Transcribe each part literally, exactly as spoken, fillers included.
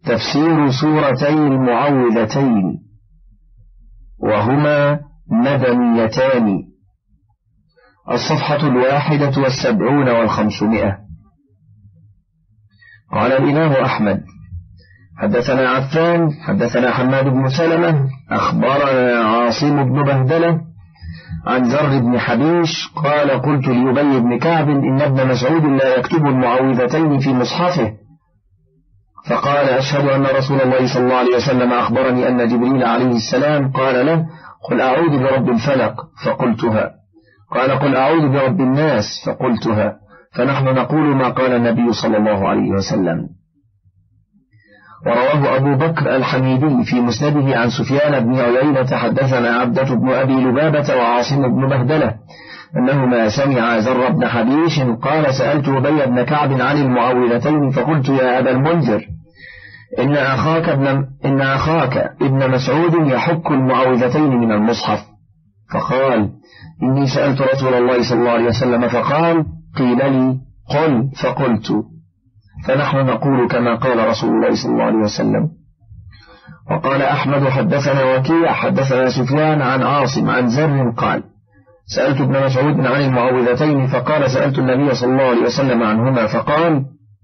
تفسير سورتي المعوذتين وهما مدنيتان. الصفحة الواحدة والسبعون والخمسمائة. قال الإمام أحمد حدثنا عفان حدثنا حماد بن سلمة أخبرنا عاصم بن بهدلة عن زر بن حبيش قال قلت لأبي بن كعب إن ابن مسعود لا يكتب المعوذتين في مصحفه، فقال أشهد أن رسول الله صلى الله عليه وسلم أخبرني أن جبريل عليه السلام قال له قل أعوذ برب الفلق فقلتها، قال قل أعوذ برب الناس فقلتها، فنحن نقول ما قال النبي صلى الله عليه وسلم. ورواه أبو بكر الحميدي في مسنده عن سفيان بن عيينة حدثنا عبدة بن أبي لبابة وعاصم بن بهدلة أنهما سمع زر بن حبيش قال سألت أبي بن كعب عن المعوذتين فقلت يا أبا المنذر إن أخاك ابن, إن أخاك ابن مسعود يحك المعوذتين من المصحف، فقال إني سألت رسول الله صلى الله عليه وسلم فقال قيل لي قل فقلت، فنحن نقول كما قال رسول الله صلى الله عليه وسلم. وقال أحمد حدثنا وكيع حدثنا سفيان عن عاصم عن زر قال سألت ابن مسعود عن المعوذتين فقال سألت النبي صلى الله عليه وسلم عنهما فقال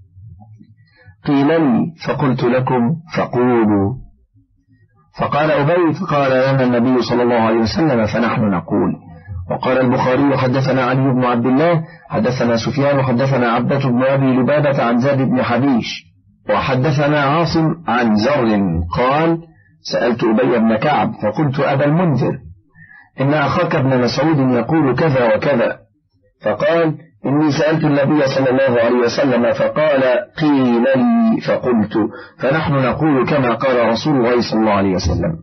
قيل لي فقلت لكم فقولوا، فقال أبي فقال لنا النبي صلى الله عليه وسلم فنحن نقول. وقال البخاري حدثنا علي بن عبد الله حدثنا سفيان حدثنا عبدة بن أبي لبابة عن زاد بن حبيش وحدثنا عاصم عن زر قال سألت أبي بن كعب فقلت أبا المنذر إن أخاك ابن مسعود يقول كذا وكذا، فقال إني سألت النبي صلى الله عليه وسلم فقال قيل لي فقلت، فنحن نقول كما قال رسول الله صلى الله عليه وسلم.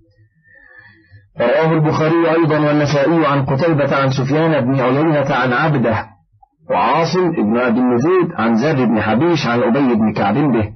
ورواه البخاري أيضا والنسائي عن قتيبة عن سفيان بن عيينة عن عبده وعاصم بن أبي النجود عن زاد بن حبيش عن أبي بن كعب به.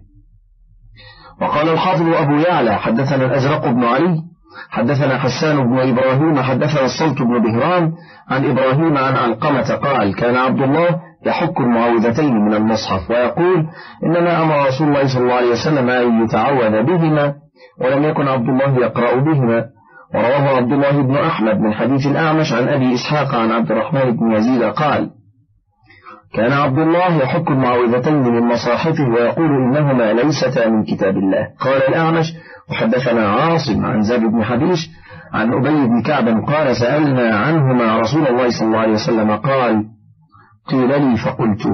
وقال الحافظ أبو يعلى حدثنا الأزرق بن علي حدثنا حسان بن إبراهيم حدثنا الصلت بن بهران عن إبراهيم عن علقمة قال كان عبد الله يحك المعوذتين من المصحف ويقول إنما أمر رسول الله صلى الله عليه وسلم أن يتعوذ بهما ولم يكن عبد الله يقرأ بهما. ورواه عبد الله بن أحمد من حديث الأعمش عن أبي إسحاق عن عبد الرحمن بن يزيد قال كان عبد الله يحك المعوذتين من مصاحفه ويقول إنهما ليستا من كتاب الله. قال الأعمش وحدثنا عاصم عن زاد بن حبيش عن أبي بن كعب قال سألنا عنهما رسول الله صلى الله عليه وسلم قال قيل لي فقلت.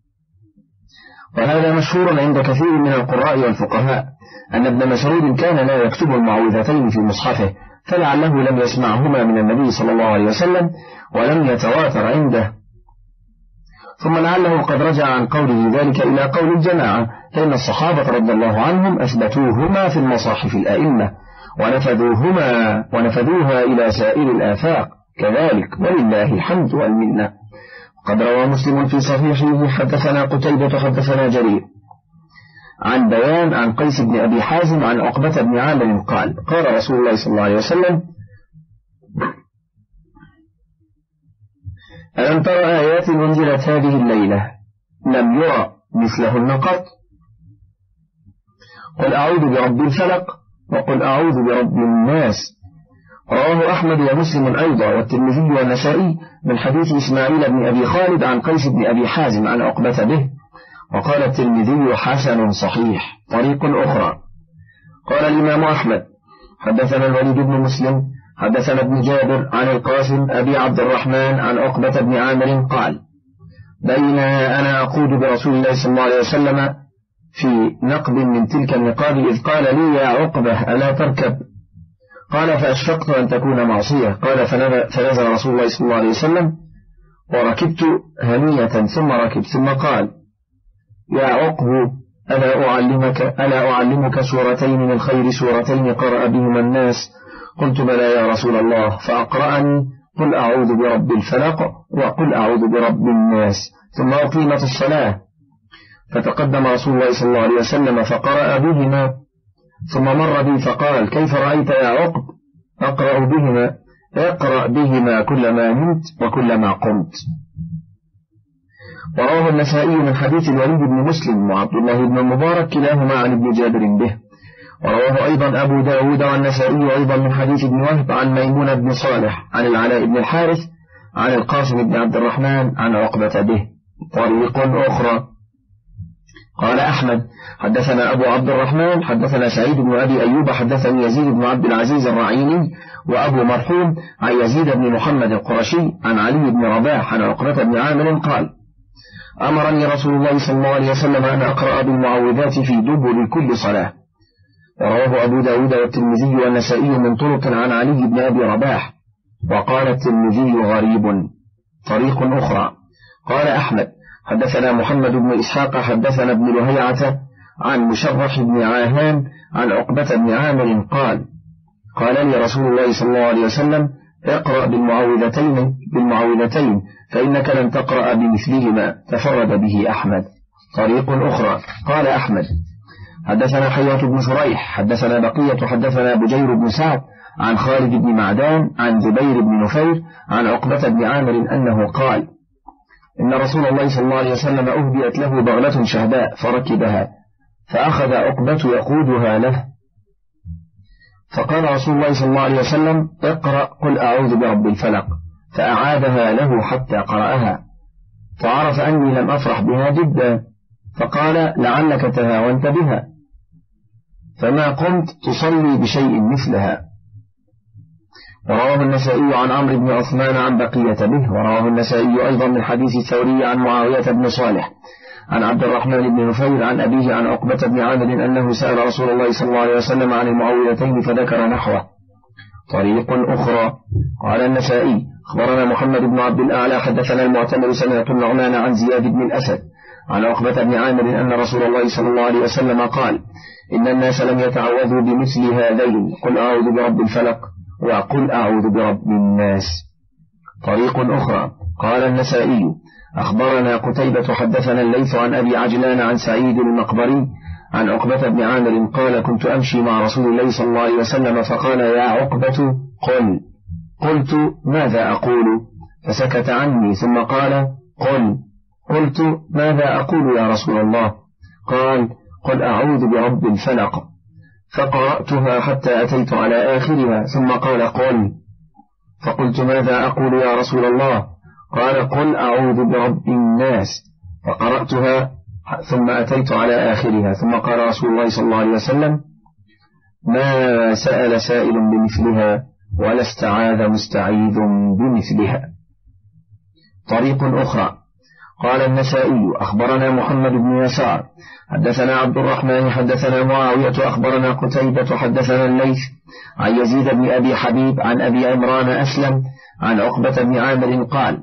وهذا مشهور عند كثير من القراء والفقهاء أن ابن مسعود كان لا يكتب المعوذتين في مصحفه، فلعله لم يسمعهما من النبي صلى الله عليه وسلم ولم يتواتر عنده، ثم لعله قد رجع عن قوله ذلك إلى قول الجماعة، فإن الصحابة رضي الله عنهم أثبتوهما في المصاحف الآئمة ونفذوهما ونفذوها إلى سائر الآفاق كذلك ولله الحمد والمنة. قد روى مسلم في صحيحه حدثنا قتيبة حدثنا جرير عن بيان عن قيس بن أبي حازم عن عقبة بن عامر قال قال رسول الله صلى الله عليه وسلم ألم ترى آيات أنزلت هذه الليلة لم يرى مثلهن قط، قل أعوذ برب الفلق وقل أعوذ برب الناس. رواه أحمد ومسلم أيضا والترمذي والنسائي من حديث إسماعيل بن أبي خالد عن قيس بن أبي حازم عن عقبة به. وقال الترمذي حسن صحيح طريق أخرى. قال الإمام أحمد حدثنا الوليد بن مسلم حدثنا ابن جابر عن القاسم أبي عبد الرحمن عن عقبة بن عامر قال بين أنا أقود برسول الله صلى الله عليه وسلم في نقب من تلك النقاب إذ قال لي يا عقبة ألا تركب، قال فأشفقت أن تكون معصية، قال فنزل رسول الله صلى الله عليه وسلم وركبت هنية ثم ركب ثم قال يا عقب ألا أعلمك, ألا أعلمك سورتين من خير سورتين قرأ بهما الناس؟ قلت بلى يا رسول الله، فأقرأني قل أعوذ برب الفلق وقل أعوذ برب الناس، ثم أقيمت الصلاة، فتقدم رسول الله صلى الله عليه وسلم فقرأ بهما ثم مر بي فقال كيف رأيت يا عقب؟ أقرأ بهما، اقرأ بهما كلما نمت وكلما قمت. ورواه النسائي من حديث الوليد بن مسلم وعبد الله بن المبارك كلاهما عن ابن جابر به. ورواه أيضا أبو داود والنسائي أيضا من حديث ابن وهب عن ميمون بن صالح عن العلاء بن الحارث عن القاسم بن عبد الرحمن عن عقبة به. طريق أخرى. قال أحمد حدثنا أبو عبد الرحمن حدثنا سعيد بن أبي أيوب حدثني يزيد بن عبد العزيز الرعيني وأبو مرحوم عن يزيد بن محمد القرشي عن علي بن رباح عن عقبة بن عامر قال أمرني رسول الله صلى الله عليه وسلم أن أقرأ بالمعوذات في دبر كل صلاة. ورواه أبو داود والترمذي والنسائي من طرق عن علي بن أبي رباح. وقال الترمذي غريب. طريق أخرى. قال أحمد حدثنا محمد بن إسحاق حدثنا ابن لهيعة عن مشرح بن عاهان عن عقبة بن عامر قال قال لي رسول الله صلى الله عليه وسلم اقرأ بالمعوذتين بالمعوذتين فإنك لن تقرأ بمثلهما. تفرد به أحمد. طريق أخرى. قال أحمد حدثنا حياة بن شريح حدثنا بقية حدثنا بجير بن سعد عن خالد بن معدان عن جبير بن نفير عن عقبة بن عامر أنه قال إن رسول الله صلى الله عليه وسلم أهديت له بغلة شهباء فركبها فأخذ عقبة يقودها له فقال رسول الله صلى الله عليه وسلم اقرأ قل أعوذ برب الفلق فأعادها له حتى قرأها فعرف أني لم أفرح بها جدا فقال لعلك تهاونت بها فما قمت تصلي بشيء مثلها. ورواه النسائي عن عمرو بن عثمان عن بقية به. ورواه النسائي أيضا من حديث الثوري عن معاوية بن صالح عن عبد الرحمن بن نفير عن أبيه عن عقبة بن عامر أنه سأل رسول الله صلى الله عليه وسلم عن المعوذتين فذكر نحوه. طريق أخرى. قال النسائي أخبرنا محمد بن عبد الأعلى حدثنا المعتمر سمعت النعمان عن زياد بن الأسد عن عقبة بن عامر أن رسول الله صلى الله عليه وسلم قال إن الناس لم يتعوذوا بمثل هذين قل أعوذ برب الفلق وقل أعوذ برب الناس. طريق أخرى. قال النسائي أخبرنا قتيبة حدثنا الليث عن أبي عجلان عن سعيد المقبري عن عقبة بن عامر قال كنت أمشي مع رسول الله صلى الله عليه وسلم فقال يا عقبة قل. قلت ماذا أقول فسكت عني ثم قال قل. قلت ماذا أقول يا رسول الله قال قل أعوذ برب الفلق فقرأتها حتى أتيت على آخرها ثم قال قل. فقلت ماذا أقول يا رسول الله قال قل أعوذ برب الناس فقرأتها ثم أتيت على آخرها ثم قال رسول الله صلى الله عليه وسلم ما سأل سائل بمثلها ولا استعاذ مستعيذ بمثلها. طريق أخرى. قال النسائي أخبرنا محمد بن يسار حدثنا عبد الرحمن حدثنا معاوية أخبرنا قتيبة حدثنا الليث عن يزيد بن أبي حبيب عن أبي عمران أسلم عن عقبة بن عامر قال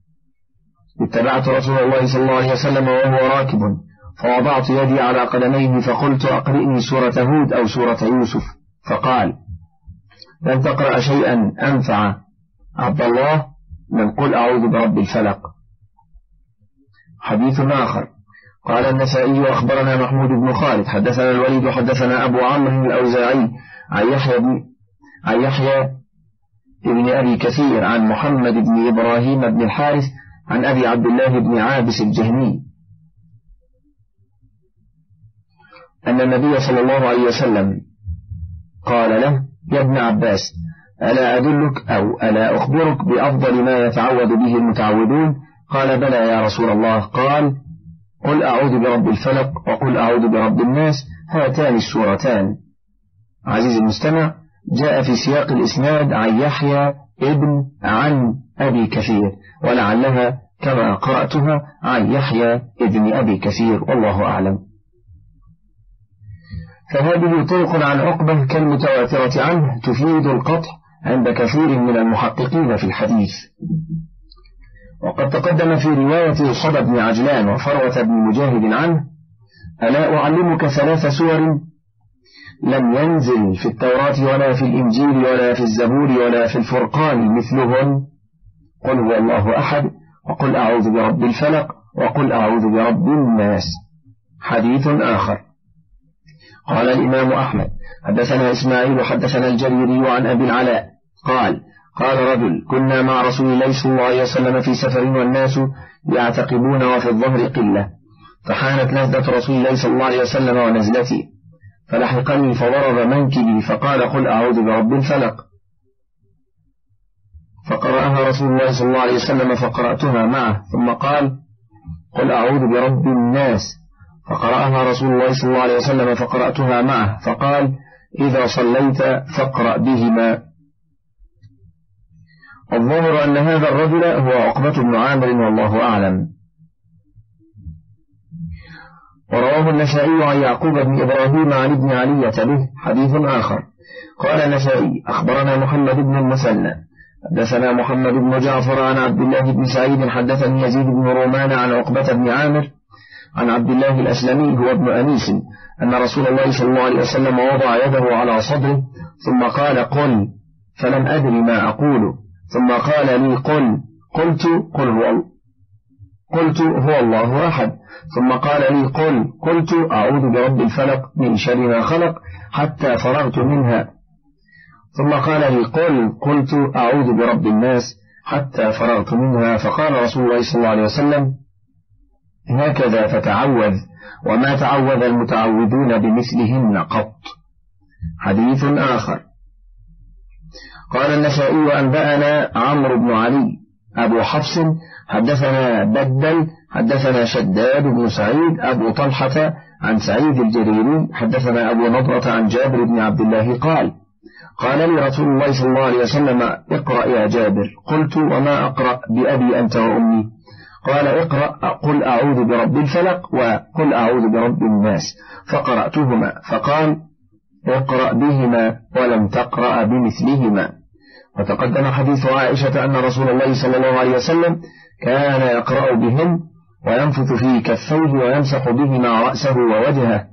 اتبعت رسول الله صلى الله عليه وسلم وهو راكب فوضعت يدي على قدميه فقلت أقرئني سورة هود أو سورة يوسف فقال لن تقرأ شيئا أنفع عبد الله من قل أعوذ برب الفلق. حديث آخر. قال النسائي أخبرنا محمود بن خالد حدثنا الوليد حدثنا أبو عمرو الأوزاعي عن يحيى بن عن يحيى ابن أبي كثير عن محمد بن إبراهيم بن الحارث عن أبي عبد الله بن عابس الجهني أن النبي صلى الله عليه وسلم قال له يا ابن عباس ألا أدلك أو ألا أخبرك بأفضل ما يتعوذ به المتعوذون قال بلى يا رسول الله قال قل أعوذ برب الفلق وقل أعوذ برب الناس هاتان السورتان. عزيز المستمع جاء في سياق الإسناد عن يحيى ابن عن أبي كثير ولعلها كما قرأتها عن يحيى ابن أبي كثير والله أعلم. فهذه طرق عن عقبة كالمتواترة عنه تفيد القطع عند كثير من المحققين في الحديث. وقد تقدم في رواية صدى بن عجلان وفروة بن مجاهد عنه ألا أعلمك ثلاث سور لم ينزل في التوراة ولا في الإنجيل ولا في الزبور ولا في الفرقان مثلهن قل هو الله أحد وقل أعوذ برب الفلق وقل أعوذ برب الناس. حديث آخر. قال الإمام أحمد حدثنا إسماعيل حدثنا الجريري عن أبي العلاء قال قال رجل: كنا مع رسول الله صلى الله عليه وسلم في سفر والناس يعتقبون وفي الظهر قلة، فحانت نزلة رسول الله صلى الله عليه وسلم ونزلتي، فلحقني فضرب منكبي فقال: قل أعوذ برب الفلق، فقرأها رسول الله صلى الله عليه وسلم فقرأتها معه، ثم قال: قل أعوذ برب الناس، فقرأها رسول الله صلى الله عليه وسلم فقرأتها معه، فقال: إذا صليت فاقرأ بهما. الظاهر أن هذا الرجل هو عقبة بن عامر والله أعلم. ورواه النسائي عن يعقوب بن إبراهيم عن ابن علية به حديث آخر. قال النسائي: أخبرنا محمد بن المثنى حدثنا محمد بن جعفر عن عبد الله بن سعيد حدثني يزيد بن رومان عن عقبة بن عامر عن عبد الله الأسلمي هو ابن أنيس أن رسول الله صلى الله عليه وسلم وضع يده على صدره ثم قال: قل، فلم أدري ما أقول، ثم قال لي: قل، قلت: قل هو قلت هو الله أحد، ثم قال لي: قل، قلت: أعوذ برب الفلق من شر ما خلق، حتى فرغت منها، ثم قال لي: قل، قلت: أعوذ برب الناس، حتى فرغت منها. فقال رسول الله صلى الله عليه وسلم: هكذا تتعوذ، وما تعوذ المتعوذون بمثلهن قط. حديث آخر. قال النسائي: أنبأنا عمرو بن علي أبو حفص حدثنا بدل حدثنا شداد بن سعيد أبو طلحة عن سعيد الجريري حدثنا أبو نضرة عن جابر بن عبد الله قال: قال لي رسول الله صلى الله عليه وسلم: اقرأ يا جابر. قلت: وما أقرأ بأبي أنت وأمي؟ قال: اقرأ قل أعوذ برب الفلق وقل أعوذ برب الناس، فقرأتهما، فقال: اقرأ بهما ولم تقرأ بمثلهما. وتقدم حديث عائشة أن رسول الله صلى الله عليه وسلم كان يقرأ بهن وينفث في كفيه ويمسح بهما رأسه ووجهه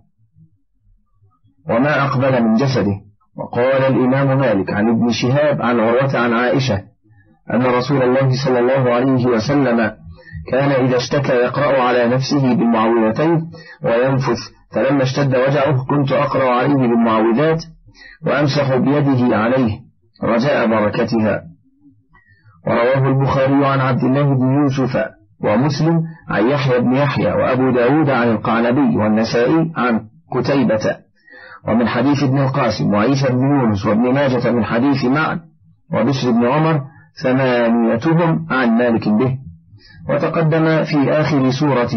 وما أقبل من جسده. وقال الإمام مالك عن ابن شهاب عن عروة عن عائشة أن رسول الله صلى الله عليه وسلم كان إذا اشتكى يقرأ على نفسه بالمعوذتين وينفث، فلما اشتد وجعه كنت أقرأ عليه بالمعوذات وأمسح بيده عليه رجاء بركتها. ورواه البخاري عن عبد الله بن يوسف ومسلم عن يحيى بن يحيى وأبو داود عن القعنبي والنسائي عن كتيبة، ومن حديث ابن القاسم وعيسى بن يونس وابن ماجة من حديث معن وبشر بن عمر ثمانيتهم عن مالك به. وتقدم في آخر سورة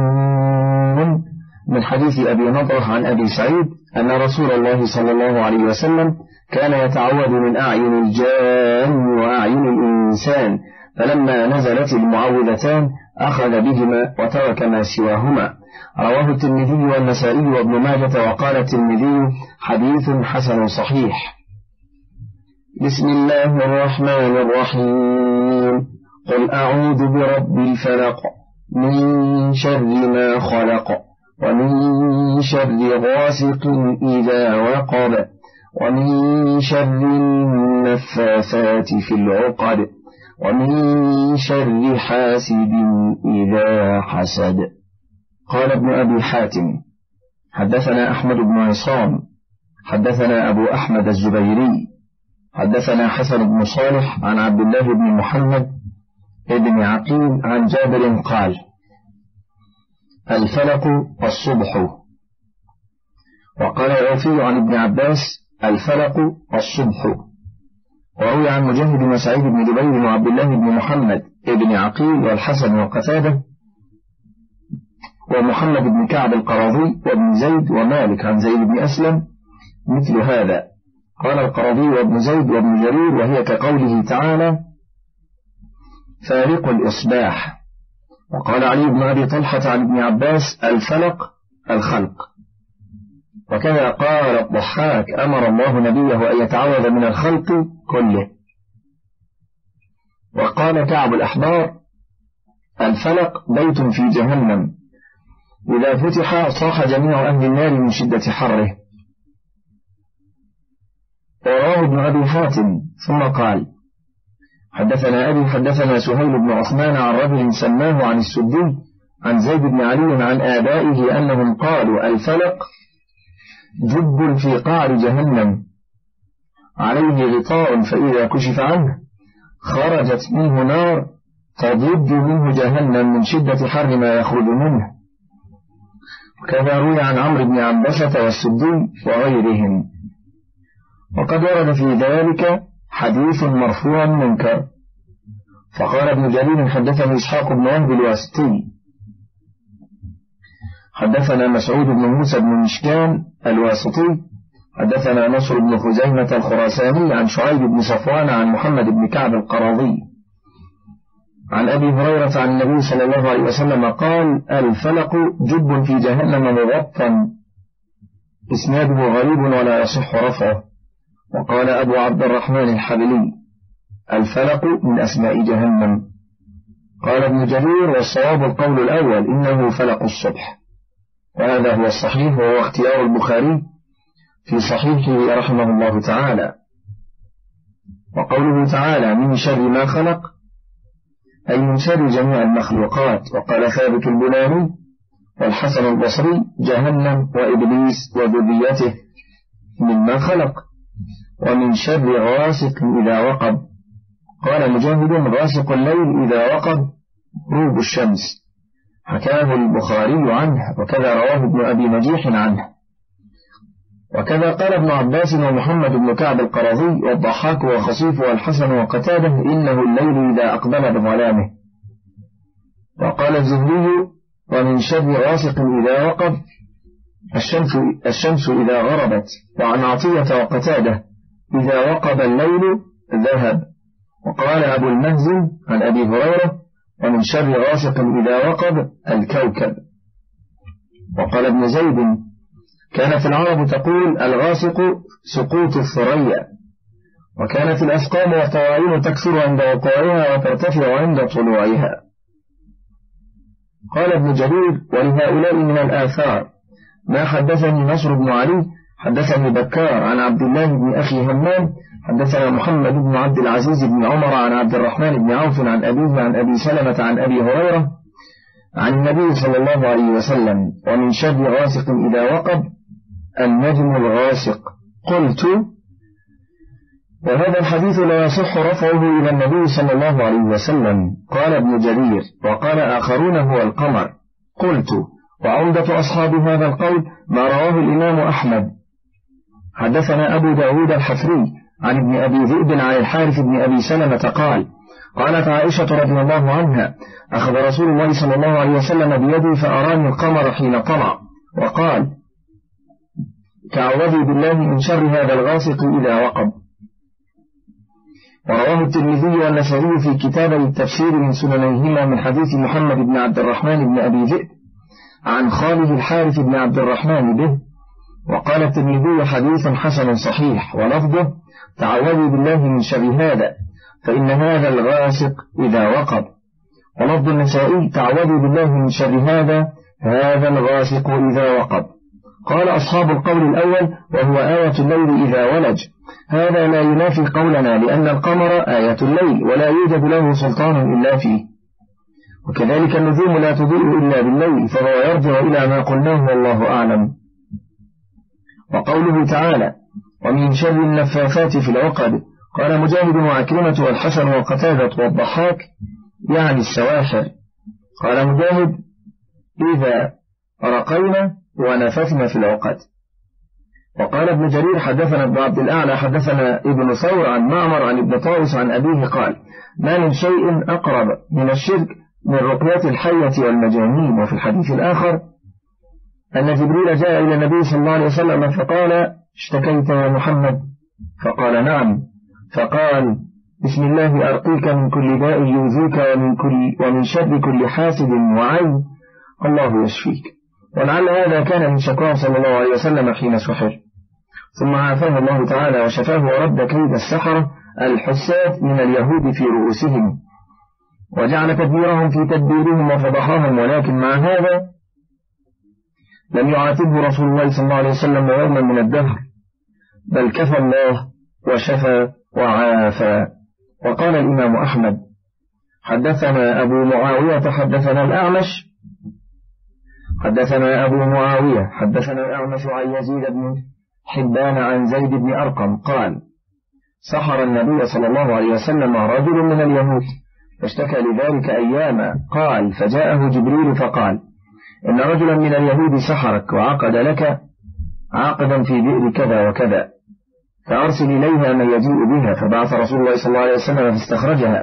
من حديث أبي نضرة عن أبي سعيد أن رسول الله صلى الله عليه وسلم كان يتعوذ من أعين الجان وأعين الإنسان، فلما نزلت المعوذتان أخذ بهما وترك ما سواهما. رواه الترمذي والنسائي وابن ماجة، وقال الترمذي: حديث حسن صحيح. بسم الله الرحمن الرحيم. قل أعوذ برب الفلق من شر ما خلق، ومن شر غاسق إذا وقب، ومن شر النفاثات في العقد، ومن شر حاسد إذا حسد. قال ابن أبي حاتم: حدثنا أحمد بن عصام حدثنا أبو أحمد الزبيري حدثنا حسن بن صالح عن عبد الله بن محمد ابن عقيل عن جابر قال: الفلق الصبح. وقال العوفي عن ابن عباس: الفلق الصبح. وروي عن مجاهد وسعيد بن جبير وعبد الله بن محمد ابن عقيل والحسن وقتادة ومحمد بن كعب القرظي وابن زيد ومالك عن زيد بن أسلم مثل هذا. قال القرظي وابن زيد وابن جرير: وهي كقوله تعالى: فالق الإصباح. وقال علي بن أبي طلحة عن ابن عباس: الفلق الخلق. وكذا قال الضحاك: أمر الله نبيه أن يتعوذ من الخلق كله. وقال كعب الأحبار: الفلق بيت في جهنم، إذا فتح صاح جميع أهل النار من شدة حره. ورواه ابن أبي حاتم ثم قال: حدثنا أبي حدثنا سهيل بن عثمان عن رجل سماه عن السدي عن زيد بن علي عن آبائه أنهم قالوا: الفلق جب في قعر جهنم عليه غطاء، فإذا كشف عنه خرجت منه نار تضج منه جهنم من شدة حر ما يخرج منه. كما روي عن عمرو بن عنبسة والسدي وغيرهم. وقد ورد في ذلك حديث مرفوع منكر. فقال ابن جرير حدثني إسحاق بن وهب الواسطي حدثنا مسعود بن موسى بن مشكان الواسطي حدثنا نصر بن خزيمة الخراساني عن شعيب بن صفوان عن محمد بن كعب القراضي عن أبي هريرة عن النبي صلى الله عليه وسلم قال: الفلق جب في جهنم مغطى، إسناده غريب ولا يصح رفعه. وقال أبو عبد الرحمن الحبلي: الفلق من أسماء جهنم. قال ابن جرير: والصواب القول الأول، إنه فلق الصبح، وهذا هو الصحيح، وهو اختيار البخاري في صحيحه رحمه الله تعالى. وقوله تعالى: من شر ما خلق، أي من شر جميع المخلوقات. وقال ثابت البناني والحسن البصري: جهنم وإبليس وذريته مما خلق. ومن شر غاسق إذا وقب. قال مجاهد: غاسق الليل إذا وقب غروب الشمس. حكاه البخاري عنه، وكذا رواه ابن أبي نجيح عنه. وكذا قال ابن عباس ومحمد بن كعب القراضي والضحاك وخصيف والحسن وقتاده: إنه الليل إذا أقبل بظلامه. وقال الزهري: ومن شر غاسق إذا وقب الشمس, الشمس إذا غربت. وعن عطية وقتاده: إذا وقب الليل ذهب. وقال أبو المهزم عن أبي هريرة: ومن شر غاسق إذا وقب الكوكب. وقال ابن زيد: كانت العرب تقول: الغاسق سقوط الثريا. وكانت الأسقام والطواعين تكثر عند وقوعها وترتفع عند طلوعها. قال ابن جرير: ولهؤلاء من الآثار ما حدثني نصر بن علي حدثني بكار عن عبد الله بن أخي همام حدثنا محمد بن عبد العزيز بن عمر عن عبد الرحمن بن عوف عن أبيه عن أبي سلمة عن أبي هريرة عن النبي صلى الله عليه وسلم: ومن شر غاسق إذا وقب النجم الغاسق. قلت: وهذا الحديث لا يصح رفعه إلى النبي صلى الله عليه وسلم. قال ابن جرير: وقال آخرون هو القمر. قلت: وعمدة أصحاب هذا القول ما رواه الإمام أحمد. حدثنا أبو داود الحفري عن ابن أبي ذئب عن الحارث بن أبي سلمة قال: قالت عائشة رضي الله عنها: أخذ رسول الله صلى الله عليه وسلم بيدي فأراني القمر حين طلع، وقال: تعوذي بالله من شر هذا الغاسق إذا وقب. ورواه الترمذي والنسائي في كتاب التفسير من سننيهما من حديث محمد بن عبد الرحمن بن أبي ذئب عن خاله الحارث بن عبد الرحمن به. وقال الترمذي: حديث حسن صحيح، ولفظه: تعوذي بالله من شر هذا، فإن هذا الغاسق إذا وقب. ولفظ النسائي: تعوذي بالله من شر هذا، هذا الغاسق إذا وقب. قال أصحاب القول الأول: وهو آية الليل إذا ولج. هذا لا ينافي قولنا، لأن القمر آية الليل ولا يوجد له سلطان إلا فيه. وكذلك النجوم لا تضيء إلا بالليل، فهو يرجع إلى ما قلناه والله أعلم. وقوله تعالى: ومن شر النفاثات في العقد. قال مجاهد وعكرمة والحسن وقتادة والضحاك: يعني السواحر. قال مجاهد: إذا رقينا ونفثنا في العقد. وقال ابن جرير: حدثنا ابن عبد الأعلى حدثنا ابن ثور عن معمر عن ابن طاووس عن أبيه قال: ما من شيء أقرب من الشرك من رقية الحية والمجانين. وفي الحديث الآخر أن جبريل جاء إلى النبي صلى الله عليه وسلم فقال: اشتكيت يا محمد؟ فقال: نعم. فقال: بسم الله أرقيك من كل داء يؤذيك ومن, كل ومن شر كل حاسد وعين، الله يشفيك. ولعل هذا كان من شكواه صلى الله عليه وسلم حين سحر، ثم عافاه الله تعالى وشفاه ورد كيد السحرة الحساد من اليهود في رؤوسهم، وجعل تدبيرهم في تدبيرهم وفضحاهم. ولكن مع هذا لم يعاتبه رسول الله صلى الله عليه وسلم يوما من الدهر، بل كفى الله وشفى وعافى. وقال الإمام أحمد: حدثنا أبو معاوية حدثنا الأعمش حدثنا أبو معاوية حدثنا الأعمش عن يزيد بن حبان عن زيد بن أرقم قال: سحر النبي صلى الله عليه وسلم رجل من اليهود فاشتكى لذلك أياما. قال فجاءه جبريل فقال إن رجلا من اليهود سحرك وعقد لك عقدا في بئر كذا وكذا فأرسل إليها من يجيء بها. فبعث رسول الله صلى الله عليه وسلم فاستخرجها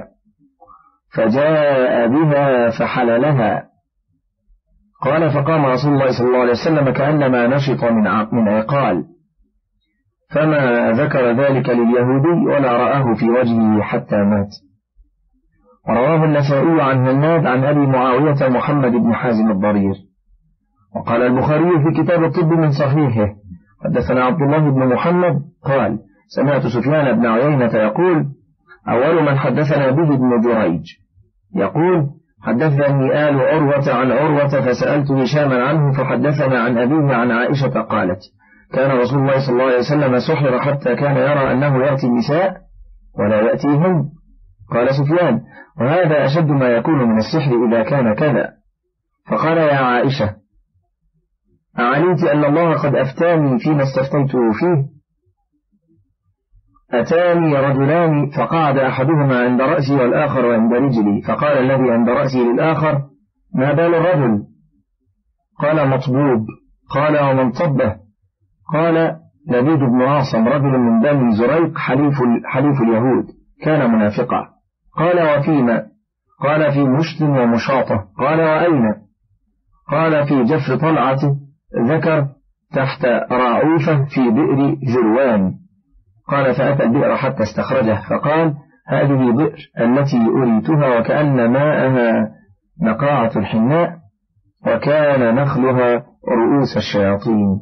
فجاء بها فحللها. قال فقام رسول الله صلى الله عليه وسلم كأنما نشط من عقال فما ذكر ذلك لليهودي ولا رآه في وجهه حتى مات. ورواه النسائي عن هناد عن أبي معاوية محمد بن حازم الضرير. وقال البخاري في كتاب الطب من صحيحه حدثنا عبد الله بن محمد قال سمعت سفيان بن عيينة يقول أول من حدثنا به ابن جريج يقول حدثني آل عروة عن عروة فسألت هشاما عنه فحدثنا عن أبيه عن عائشة قالت كان رسول الله صلى الله عليه وسلم سحر حتى كان يرى أنه يأتي النساء ولا يأتيهم. قال سفيان وهذا أشد ما يكون من السحر إذا كان كذا. فقال يا عائشة أعلمت أن الله قد أفتاني فيما استفتيته فيه؟ أتاني رجلان فقعد أحدهما عند رأسي والآخر عند رجلي فقال الذي عند رأسي للآخر ما بال الرجل؟ قال مطبوب. قال ومن طبه؟ قال لبيد بن عاصم رجل من بني زريق حليف, حليف اليهود كان منافقا. قال وفيما؟ قال في مشت ومشاطة. قال وأين؟ قال في جف طلعة ذكر تحت راعوفة في بئر جروان. قال فأتى البئر حتى استخرجه فقال هذه بئر التي أريتها وكأن ماءها نقاعة الحناء وكان نخلها رؤوس الشياطين.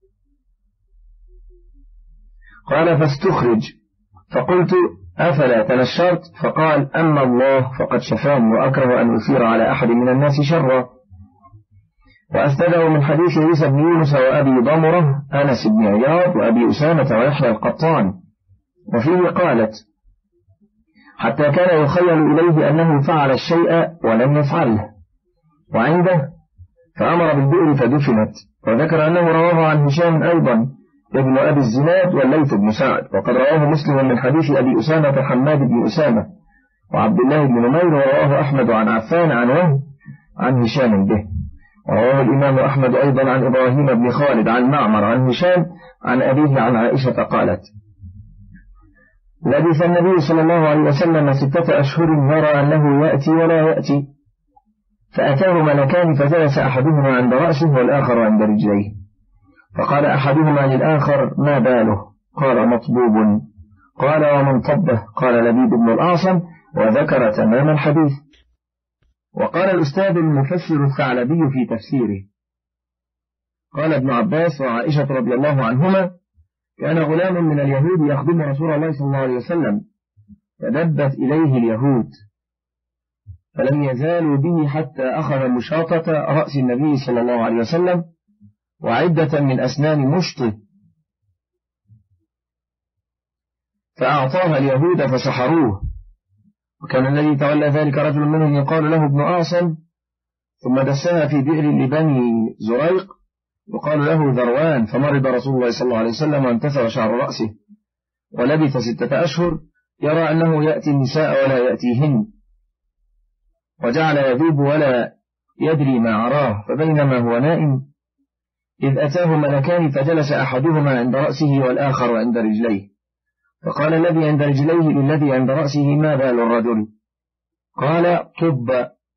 قال فاستخرج فقلت أفلا تنشرت؟ فقال أما الله فقد شفاني وأكره أن أثير على أحد من الناس شرا. وأستدعوا من حديث عيسى بن يونس وأبي ضمرة أنس بن عياض وأبي أسامة ويحيى القطان وفيه قالت حتى كان يخيل إليه أنه فعل الشيء ولم يفعله وعنده فأمر بالبئر فدفنت. وذكر أنه رواه عن هشام أيضا ابن أبي الزناد والليث بن سعد. وقد رواه مسلم من حديث أبي أسامة حماد بن أسامة وعبد الله بن نمير ورواه أحمد عن عفان عن وهب عن هشام به. ورواه الإمام أحمد أيضا عن إبراهيم بن خالد عن معمر عن هشام عن أبيه عن عائشة قالت لبث النبي صلى الله عليه وسلم ستة أشهر يرى أنه يأتي ولا يأتي فأتاه ملكان فجلس أحدهما عند رأسه والآخر عند رجليه فقال أحدهما للآخر ما باله؟ قال مطبوب. قال ومن طبه؟ قال لبيد بن الأعصم وذكر تمام الحديث. وقال الأستاذ المفسر الثعلبي في تفسيره قال ابن عباس وعائشة رضي الله عنهما كان غلام من اليهود يخدم رسول الله صلى الله عليه وسلم فدبت إليه اليهود فلم يزالوا به حتى أخذ مشاطة رأس النبي صلى الله عليه وسلم وعدة من أسنان مشطه فأعطاها اليهود فسحروه. وكان الذي تولى ذلك رجل منهم يقال له ابن أعصم ثم دسها في بئر لبني زريق يقال له ذروان فمرض رسول الله صلى الله عليه وسلم وانتثر شعر رأسه ولبث ستة أشهر يرى أنه يأتي النساء ولا يأتيهن وجعل يذوب ولا يدري ما عراه فبينما هو نائم إذ أتاه ملكان فجلس أحدهما عند رأسه والآخر عند رجليه فقال الذي عند رجليه للذي عند رأسه ما بال الرجل؟ قال طب.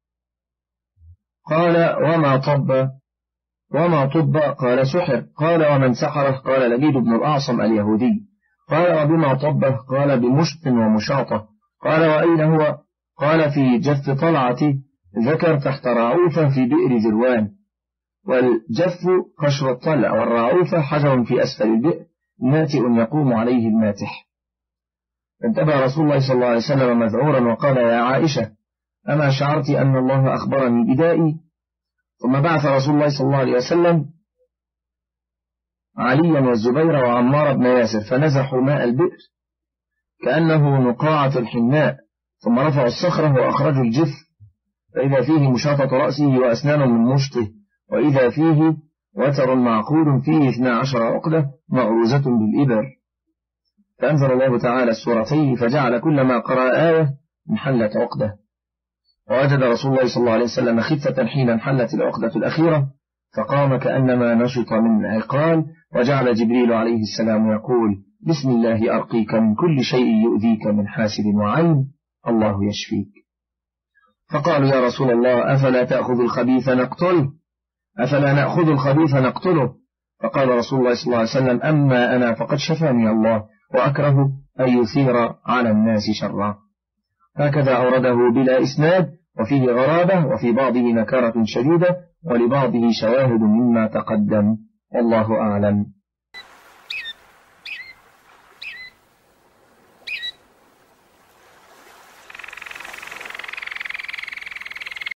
قال وما طب؟ وما طب؟ قال سحر. قال ومن سحره؟ قال لبيد بن الأعصم اليهودي. قال وبما طبه؟ قال بمشط ومشاطة. قال وأين هو؟ قال في جف طلعة ذكر تحت راعوفة في بئر جروان. والجف قشر الطلع والراعوفة حجر في أسفل البئر ناتئ يقوم عليه الماتح. فانتبه رسول الله صلى الله عليه وسلم مذعورا وقال يا عائشة أما شعرت أن الله أخبرني بدائي؟ ثم بعث رسول الله صلى الله عليه وسلم عليا والزبير وعمار بن ياسر فنزحوا ماء البئر كأنه نقاعة الحناء ثم رفعوا الصخرة وأخرجوا الجف فإذا فيه مشاطة رأسه وأسنان من مشطه وإذا فيه وتر معقود فيه اثنا عشر عقدة مغروزة بالإبر فأنزل الله تعالى السورتين فجعل كل ما قرأ آية انحلت عقدة. ووجد رسول الله صلى الله عليه وسلم خفة حين انحلت العقدة الأخيرة فقام كأنما نشط من عقال، وجعل جبريل عليه السلام يقول: بسم الله أرقيك من كل شيء يؤذيك من حاسد وعين، الله يشفيك. فقالوا: يا رسول الله أفلا تأخذ الخبيث نقتله أفلا نأخذ الخبيث نقتله فقال رسول الله صلى الله عليه وسلم: أما أنا فقد شفاني الله، وأكره أن يثير على الناس شرا. هكذا أورده بلا إسناد، وفيه غرابة، وفي بعضه نكارة شديدة، ولبعضه شواهد مما تقدم، والله أعلم.